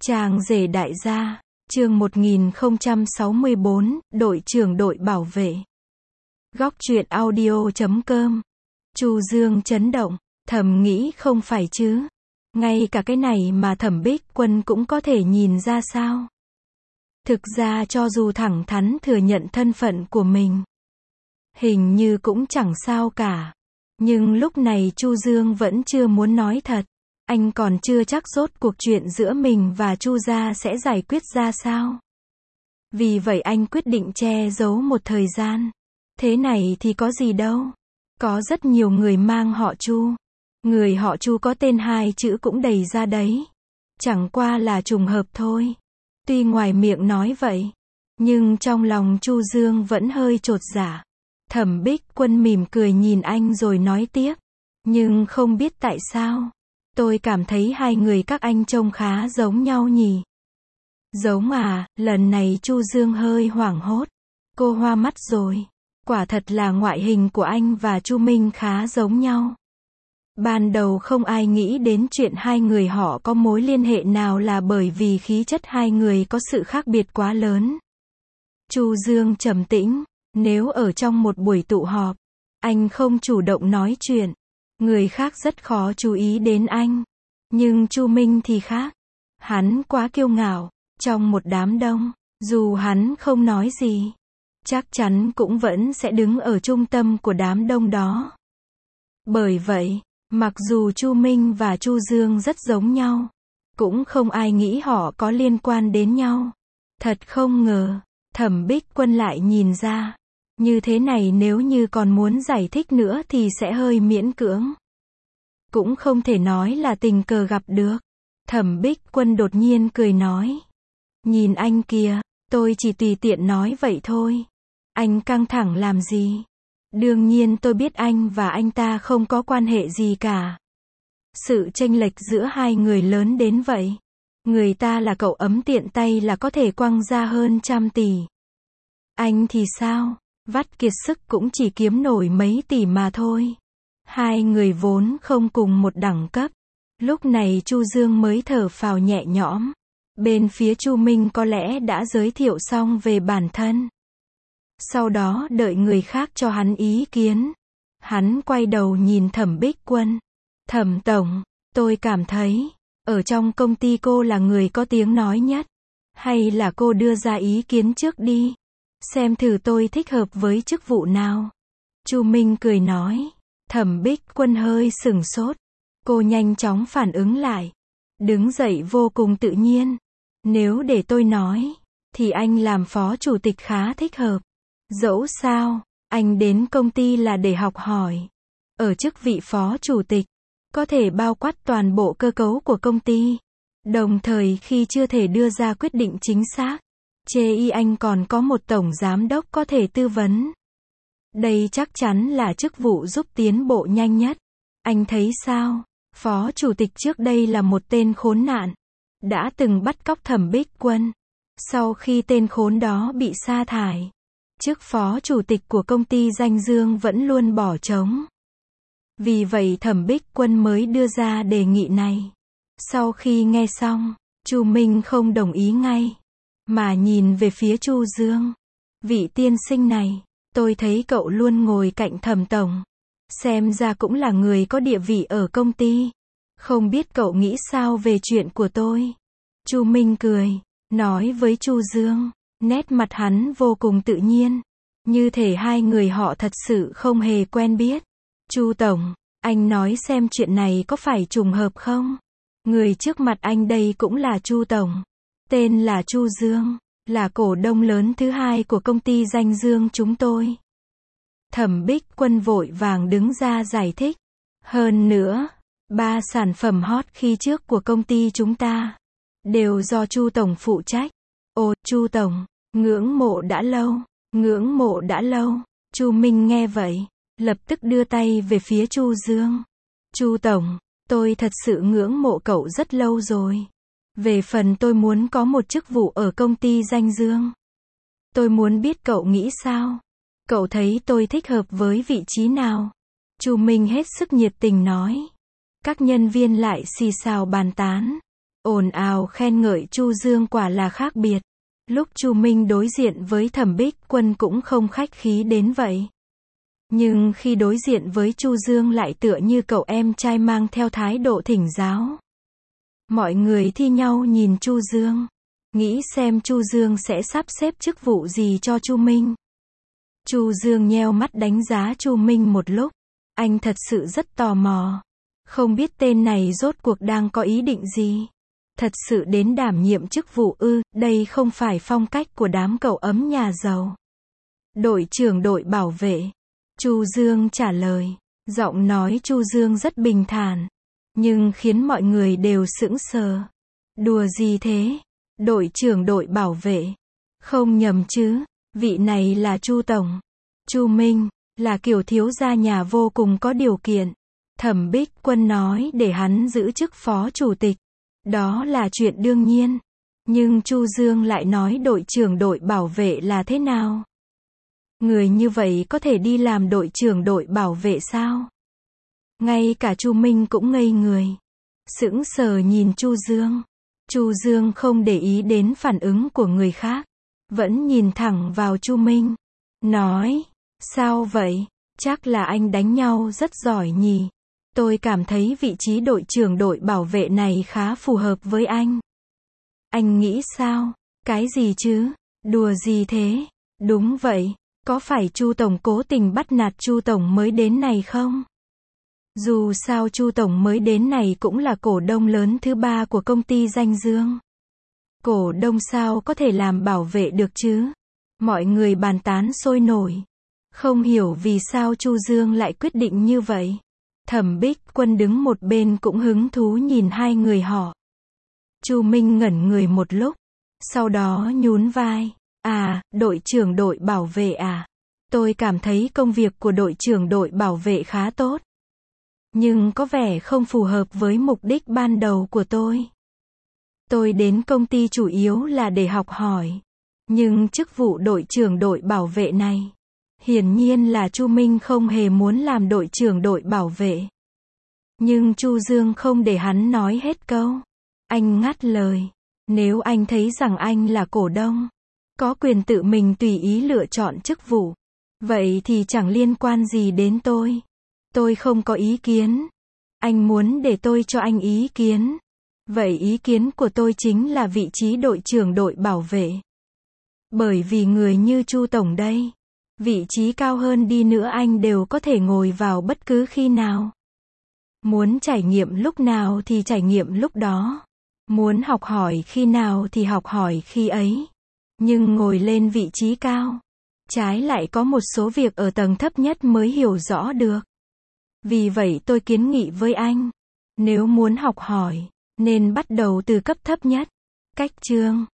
Chàng rể đại gia, chương 1064, đội trưởng đội bảo vệ. Góc truyện audio.com. Chu Dương chấn động, thầm nghĩ không phải chứ. Ngay cả cái này mà Thẩm Bích Quân cũng có thể nhìn ra sao? Thực ra cho dù thẳng thắn thừa nhận thân phận của mình, hình như cũng chẳng sao cả. Nhưng lúc này Chu Dương vẫn chưa muốn nói thật. Anh còn chưa chắc rốt cuộc chuyện giữa mình và Chu gia sẽ giải quyết ra sao. Vì vậy anh quyết định che giấu một thời gian. Thế này thì có gì đâu. Có rất nhiều người mang họ Chu. Người họ Chu có tên hai chữ cũng đầy ra đấy. Chẳng qua là trùng hợp thôi. Tuy ngoài miệng nói vậy, nhưng trong lòng Chu Dương vẫn hơi chột dạ. Thẩm Bích Quân mỉm cười nhìn anh rồi nói tiếp. Nhưng không biết tại sao, tôi cảm thấy hai người các anh trông khá giống nhau nhỉ. Giống à? Lần này Chu Dương hơi hoảng hốt. Cô hoa mắt rồi. Quả thật là ngoại hình của anh và Chu Minh khá giống nhau. Ban đầu không ai nghĩ đến chuyện hai người họ có mối liên hệ nào là bởi vì khí chất hai người có sự khác biệt quá lớn. Chu Dương trầm tĩnh. Nếu ở trong một buổi tụ họp, anh không chủ động nói chuyện, người khác rất khó chú ý đến anh. Nhưng Chu Minh thì khác. Hắn quá kiêu ngạo. Trong một đám đông, dù hắn không nói gì, chắc chắn cũng vẫn sẽ đứng ở trung tâm của đám đông đó. Bởi vậy, mặc dù Chu Minh và Chu Dương rất giống nhau, cũng không ai nghĩ họ có liên quan đến nhau. Thật không ngờ, Thẩm Bích Quân lại nhìn ra. Như thế này nếu như còn muốn giải thích nữa thì sẽ hơi miễn cưỡng. Cũng không thể nói là tình cờ gặp được. Thẩm Bích Quân đột nhiên cười nói. Nhìn anh kìa, tôi chỉ tùy tiện nói vậy thôi. Anh căng thẳng làm gì? Đương nhiên tôi biết anh và anh ta không có quan hệ gì cả. Sự chênh lệch giữa hai người lớn đến vậy. Người ta là cậu ấm tiện tay là có thể quăng ra hơn 100 tỷ. Anh thì sao? Vắt kiệt sức cũng chỉ kiếm nổi mấy tỷ mà thôi. Hai người vốn không cùng một đẳng cấp. Lúc này Chu Dương mới thở phào nhẹ nhõm. Bên phía Chu Minh có lẽ đã giới thiệu xong về bản thân. Sau đó đợi người khác cho hắn ý kiến. Hắn quay đầu nhìn Thẩm Bích Quân. Thẩm tổng, tôi cảm thấy, ở trong công ty cô là người có tiếng nói nhất. Hay là cô đưa ra ý kiến trước đi. Xem thử tôi thích hợp với chức vụ nào. Chu Minh cười nói. Thẩm Bích Quân hơi sửng sốt. Cô nhanh chóng phản ứng lại. Đứng dậy vô cùng tự nhiên. Nếu để tôi nói, thì anh làm phó chủ tịch khá thích hợp. Dẫu sao, anh đến công ty là để học hỏi. Ở chức vị phó chủ tịch, có thể bao quát toàn bộ cơ cấu của công ty. Đồng thời khi chưa thể đưa ra quyết định chính xác, chê y anh còn có một tổng giám đốc có thể tư vấn. Đây chắc chắn là chức vụ giúp tiến bộ nhanh nhất. Anh thấy sao? Phó chủ tịch trước đây là một tên khốn nạn. Đã từng bắt cóc Thẩm Bích Quân. Sau khi tên khốn đó bị sa thải, chức phó chủ tịch của công ty Danh Dương vẫn luôn bỏ trống. Vì vậy Thẩm Bích Quân mới đưa ra đề nghị này. Sau khi nghe xong, Chu Minh không đồng ý ngay, mà nhìn về phía Chu Dương. Vị tiên sinh này, tôi thấy cậu luôn ngồi cạnh Thẩm tổng. Xem ra cũng là người có địa vị ở công ty. Không biết cậu nghĩ sao về chuyện của tôi? Chu Minh cười, nói với Chu Dương. Nét mặt hắn vô cùng tự nhiên. Như thể hai người họ thật sự không hề quen biết. Chu tổng, anh nói xem chuyện này có phải trùng hợp không? Người trước mặt anh đây cũng là Chu tổng. Tên là Chu Dương, là cổ đông lớn thứ hai của công ty Danh Dương chúng tôi. Thẩm Bích Quân vội vàng đứng ra giải thích. Hơn nữa, 3 sản phẩm hot khi trước của công ty chúng ta đều do Chu tổng phụ trách. Ồ, Chu tổng, ngưỡng mộ đã lâu, ngưỡng mộ đã lâu. Chu Minh nghe vậy, lập tức đưa tay về phía Chu Dương. Chu tổng, tôi thật sự ngưỡng mộ cậu rất lâu rồi. Về phần tôi muốn có một chức vụ ở công ty Danh Dương. Tôi muốn biết cậu nghĩ sao? Cậu thấy tôi thích hợp với vị trí nào? Chu Minh hết sức nhiệt tình nói. Các nhân viên lại xì xào bàn tán. ồn ào khen ngợi Chu Dương quả là khác biệt. Lúc Chu Minh đối diện với Thẩm Bích Quân cũng không khách khí đến vậy. Nhưng khi đối diện với Chu Dương lại tựa như cậu em trai mang theo thái độ thỉnh giáo. Mọi người thi nhau nhìn Chu Dương, nghĩ xem Chu Dương sẽ sắp xếp chức vụ gì cho Chu Minh. Chu Dương nheo mắt đánh giá Chu Minh một lúc, anh thật sự rất tò mò. Không biết tên này rốt cuộc đang có ý định gì. Thật sự đến đảm nhiệm chức vụ ư, đây không phải phong cách của đám cậu ấm nhà giàu. Đội trưởng đội bảo vệ. Chu Dương trả lời. Giọng nói Chu Dương rất bình thản, nhưng khiến mọi người đều sững sờ. Đùa gì thế? Đội trưởng đội bảo vệ. Không nhầm chứ, vị này là Chu Tổng. Chu Minh, là kiểu thiếu gia nhà vô cùng có điều kiện. Thẩm Bích Quân nói để hắn giữ chức phó chủ tịch. Đó là chuyện đương nhiên. Nhưng Chu Dương lại nói đội trưởng đội bảo vệ là thế nào? Người như vậy có thể đi làm đội trưởng đội bảo vệ sao? Ngay cả Chu Minh cũng ngây người. Sững sờ nhìn Chu Dương. Chu Dương không để ý đến phản ứng của người khác. Vẫn nhìn thẳng vào Chu Minh. Nói, sao vậy? Chắc là anh đánh nhau rất giỏi nhỉ? Tôi cảm thấy vị trí đội trưởng đội bảo vệ này khá phù hợp với anh. Anh nghĩ sao? Cái gì chứ? Đùa gì thế? Đúng vậy. Có phải Chu Tổng cố tình bắt nạt Chu Tổng mới đến này không? Dù sao Chu Tổng mới đến này cũng là cổ đông lớn thứ 3 của công ty Danh Dương. Cổ đông sao có thể làm bảo vệ được chứ? Mọi người bàn tán sôi nổi. Không hiểu vì sao Chu Dương lại quyết định như vậy. Thẩm Bích Quân đứng một bên cũng hứng thú nhìn hai người họ. Chu Minh ngẩn người một lúc, sau đó nhún vai. À, đội trưởng đội bảo vệ à? Tôi cảm thấy công việc của đội trưởng đội bảo vệ khá tốt. Nhưng có vẻ không phù hợp với mục đích ban đầu của tôi. Tôi đến công ty chủ yếu là để học hỏi. Nhưng chức vụ đội trưởng đội bảo vệ này, hiển nhiên là Chu Minh không hề muốn làm đội trưởng đội bảo vệ. Nhưng Chu Dương không để hắn nói hết câu. Anh ngắt lời. Nếu anh thấy rằng anh là cổ đông, có quyền tự mình tùy ý lựa chọn chức vụ, vậy thì chẳng liên quan gì đến tôi. Tôi không có ý kiến. Anh muốn để tôi cho anh ý kiến. Vậy ý kiến của tôi chính là vị trí đội trưởng đội bảo vệ. Bởi vì người như Chu Tổng đây, vị trí cao hơn đi nữa anh đều có thể ngồi vào bất cứ khi nào. Muốn trải nghiệm lúc nào thì trải nghiệm lúc đó. Muốn học hỏi khi nào thì học hỏi khi ấy. Nhưng ngồi lên vị trí cao, trái lại có một số việc ở tầng thấp nhất mới hiểu rõ được. Vì vậy tôi kiến nghị với anh, nếu muốn học hỏi, nên bắt đầu từ cấp thấp nhất. Cách chương